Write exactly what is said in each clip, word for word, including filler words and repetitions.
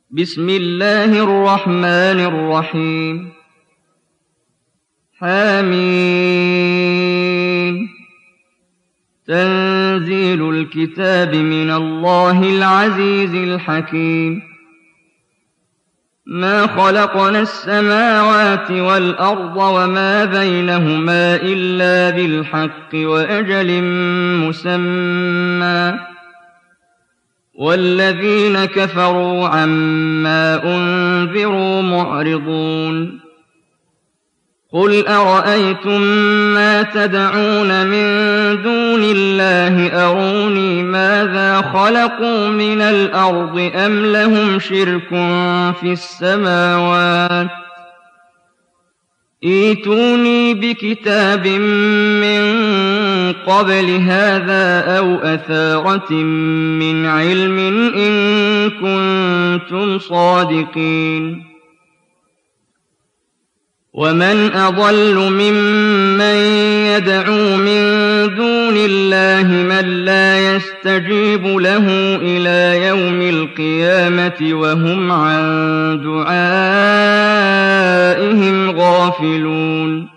بسم الله الرحمن الرحيم حميم تنزيل الكتاب من الله العزيز الحكيم ما خلقنا السماوات والأرض وما بينهما إلا بالحق وأجل مسمى والذين كفروا عما أنذروا معرضون قل أرأيتم ما تدعون من دون الله أروني ماذا خلقوا من الأرض أم لهم شرك في السماوات ائتوني بكتاب من قبل هذا أو أثارة من علم إن كنتم صادقين ومن أضل ممن يدعو من دون الله من لا يستجيب له إلى يوم القيامة وهم عن دعائهم غافلون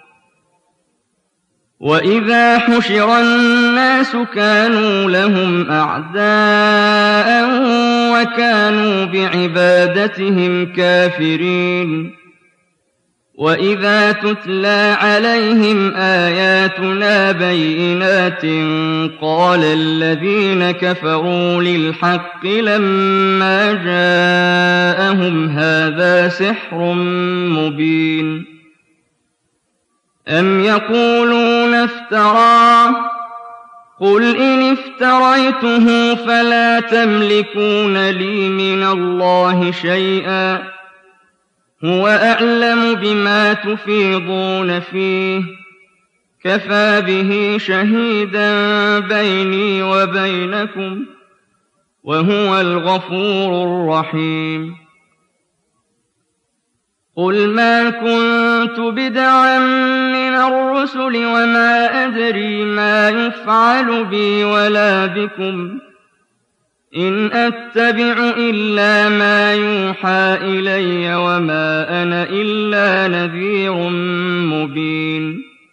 وإذا حشر الناس كانوا لهم أعداء وكانوا بعبادتهم كافرين وإذا تتلى عليهم آياتنا بينات قال الذين كفروا للحق لما جاءهم هذا سحر مبين أم يقولون افتراه قل إن افتريته فلا تملكون لي من الله شيئا هو أعلم بما تفيضون فيه كفى به شهيدا بيني وبينكم وهو الغفور الرحيم قل ما كنت بدعا من الرسل وما أدري ما يفعل بي ولا بكم إن أتبع إلا ما يوحى إلي وما أنا إلا نذير مبين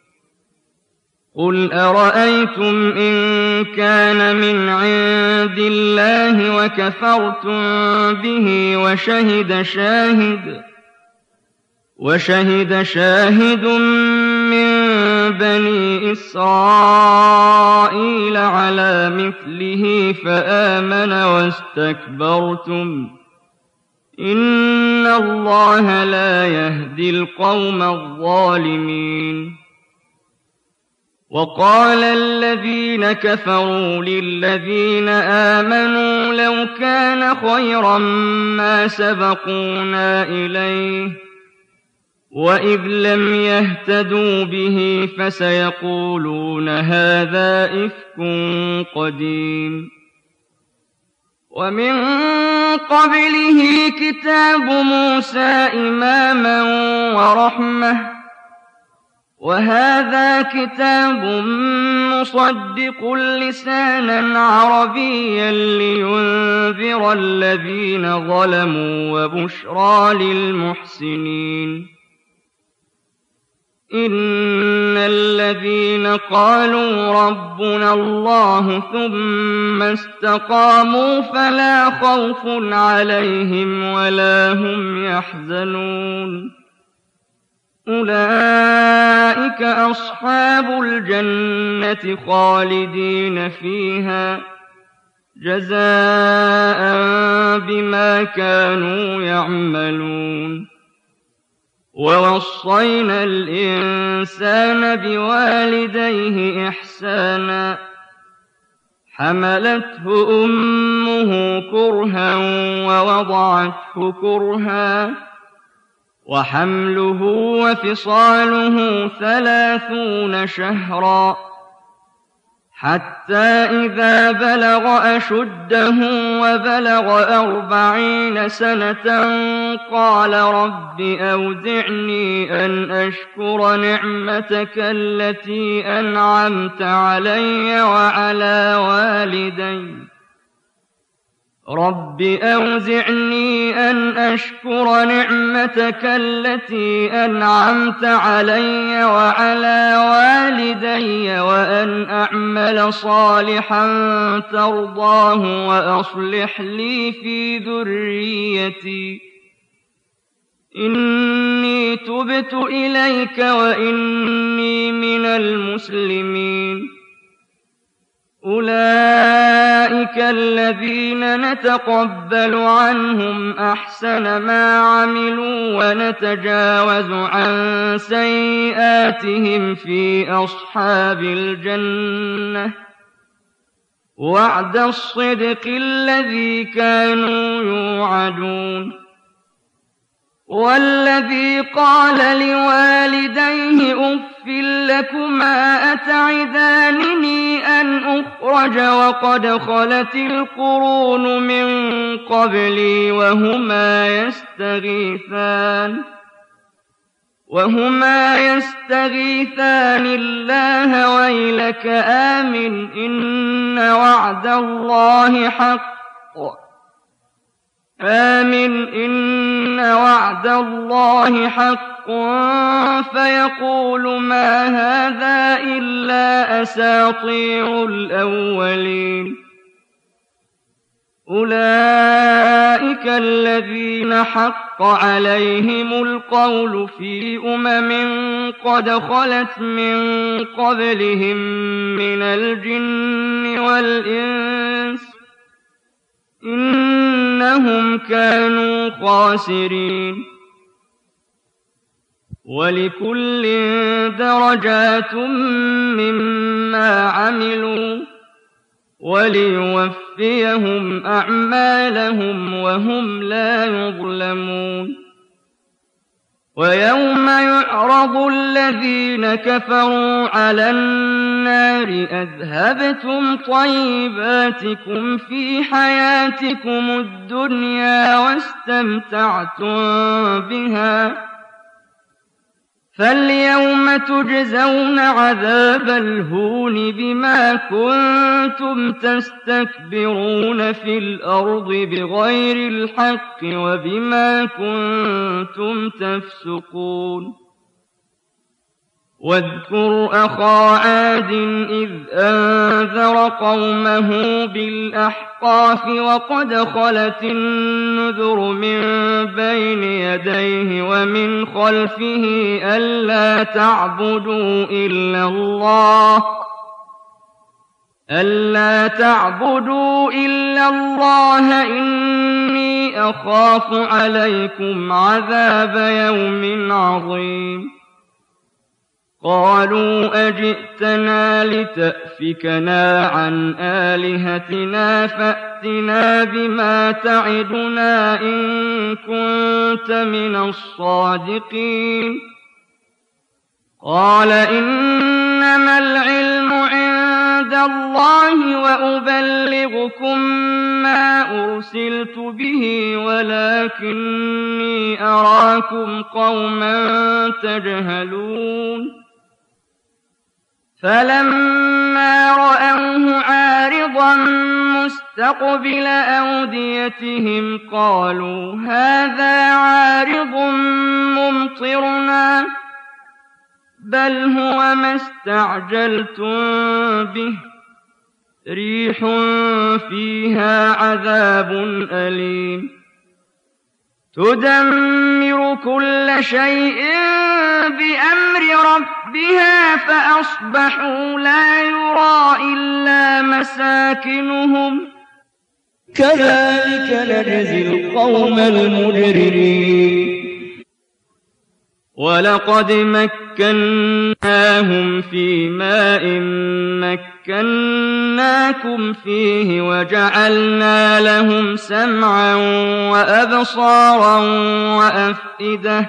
قل أرأيتم إن كان من عند الله وكفرتم به وشهد شاهد وشهد شاهد من بني إسرائيل على مثله فآمن واستكبرتم إن الله لا يهدي القوم الظالمين وقال الذين كفروا للذين آمنوا لو كان خيرا ما سبقونا إليه وإذ لم يهتدوا به فسيقولون هذا إفك قديم ومن قبله كتاب موسى إماما ورحمة وهذا كتاب مصدق لسانا عربيا لينذر الذين ظلموا وبشرى للمحسنين إن الذين قالوا ربنا الله ثم استقاموا فلا خوف عليهم ولا هم يحزنون أولئك أصحاب الجنة خالدين فيها جزاء بما كانوا يعملون ووصينا الإنسان بوالديه إحسانا حملته أمه كرها ووضعته كرها وحمله وفصاله ثلاثون شهرا حتى إذا بلغ أشده وبلغ أربعين سنة قال رب أودعني أن أشكر نعمتك التي أنعمت علي وعلى والدي رب أوزعني أن أشكر نعمتك التي أنعمت علي وعلى والدي وأن أعمل صالحا ترضاه وأصلح لي في ذريتي إني تبت إليك وإني من المسلمين. أولئك الذين نتقبل عنهم أحسن ما عملوا ونتجاوز عن سيئاتهم في أصحاب الجنة وعد الصدق الذي كانوا يوعدون. والذي قال لوالديه أف لكما أتعدانني أن أخرج وقد خلت القرون من قبلي وهما يستغيثان وهما يستغيثان الله ويلك آمن إن وعد الله حق آمن إن وعد الله حق فيقول ما هذا إلا أساطير الأولين. أولئك الذين حق عليهم القول في أمم قد خلت من قبلهم من الجن والإنس إنهم كانوا خاسرين. ولكل درجات مما عملوا وليوفيهم أعمالهم وهم لا يظلمون. ويوم يعرض الذين كفروا على النار أذهبتم طيباتكم في حياتكم الدنيا واستمتعتم بها فاليوم تجزون عذاب الهون بما كنتم تستكبرون في الأرض بغير الحق وبما كنتم تفسقون. واذكر أخا عاد إذ أنذر قومه بالأحقاف وقد خلت النذر من بين يديه ومن خلفه ألا تعبدوا إلا الله ألا تعبدوا إلا الله إني أخاف عليكم عذاب يوم عظيم. قالوا أجئتنا لتأفكنا عن آلهتنا فأتنا بما تعدنا إن كنت من الصادقين. قال إنما العلم عند الله وأبلغكم ما أرسلت به ولكني أراكم قوما تجهلون. فلما رأوه عارضا مستقبل أوديتهم قالوا هذا عارض ممطرنا بل هو ما استعجلتم به ريح فيها عذاب أليم تدمر كل شيء بأمر ربها فأصبحوا لا يرى إلا مساكنهم كذلك نجزي القوم المجرمين. ولقد مكناهم في ماء مكناكم فيه وجعلنا لهم سمعا وأبصارا وأفئدة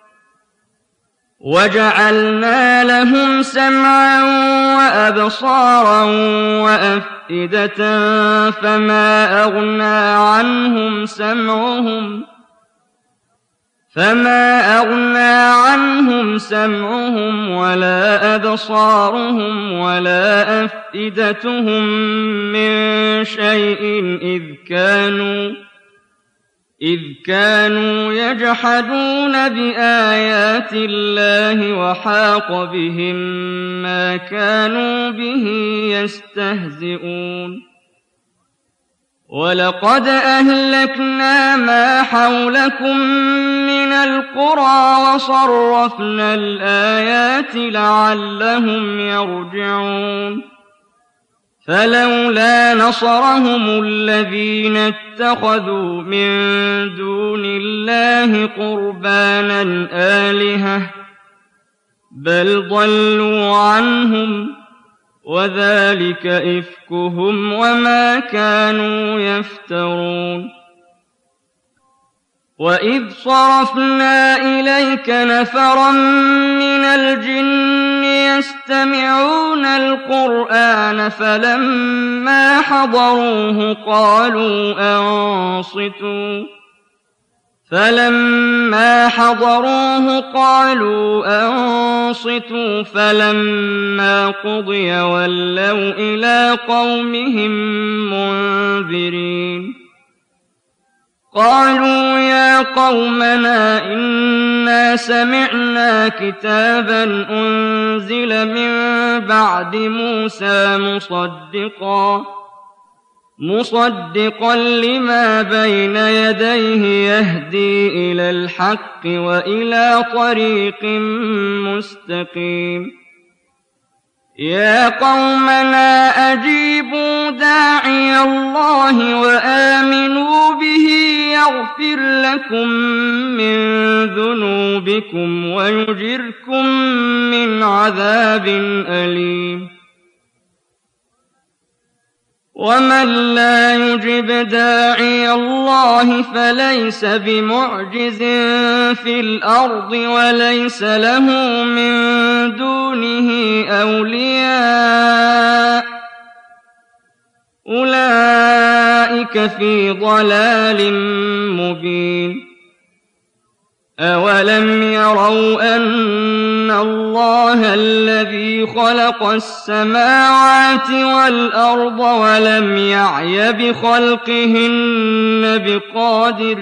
وجعلنا لهم سمعا وأبصارا وأفئدة فما أغنى عنهم سمعهم فما أغنى عنهم سمعهم ولا أبصارهم ولا أفئدتهم من شيء إذ كانوا إذ كانوا يجحدون بآيات الله وحاق بهم ما كانوا به يستهزئون ولقد أهلكنا ما حولكم من القرى وصرفنا الآيات لعلهم يرجعون فلولا نصرهم الذين اتخذوا من دون الله قربانا آلهة بل ضلوا عنهم وذلك إفكهم وما كانوا يفترون وإذ صرفنا إليك نفرا من الجن يستمعون القرآن فلما حضروه قالوا أنصتوا فلما حضروه قالوا أنصتوا فلما قضي ولوا إلى قومهم منذرين قالوا يا قومنا إنا سمعنا كتابا أنزل من بعد موسى مصدقا مصدقا لما بين يديه يهدي إلى الحق وإلى طريق مستقيم يا قومنا أجيبوا داعي الله وآمنوا به يغفر لكم من ذنوبكم ويجركم من عذاب أليم ومن لا يجب داعي الله فليس بمعجز في الأرض وليس له من دونه أولياء أولئك في ضلال مبين أولم يروا أن الله الذي خلق السماوات والأرض ولم يعي بخلقهن بقادر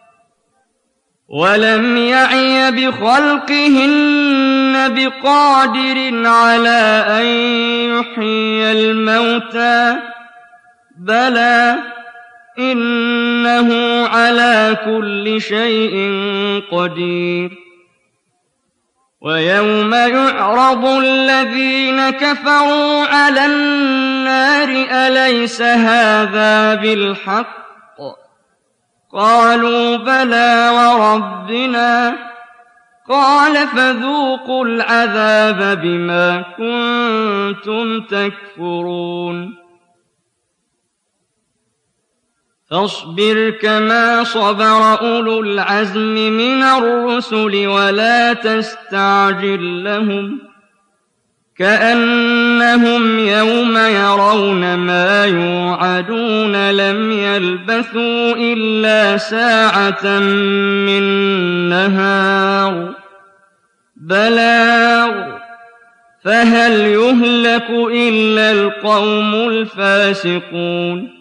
ولم يعي بخلقهن بقادر على أن يحيي الموتى بلى إنه على كل شيء قدير ويوم يعرض الذين كفروا على النار أليس هذا بالحق قالوا بلى وربنا قال فذوقوا العذاب بما كنتم تكفرون فاصبر كما صبر أولو العزم من الرسل ولا تستعجل لهم كأنهم يوم يرون ما يوعدون لم يلبثوا إلا ساعة من نهار بلاغ فهل يهلك إلا القوم الفاسقون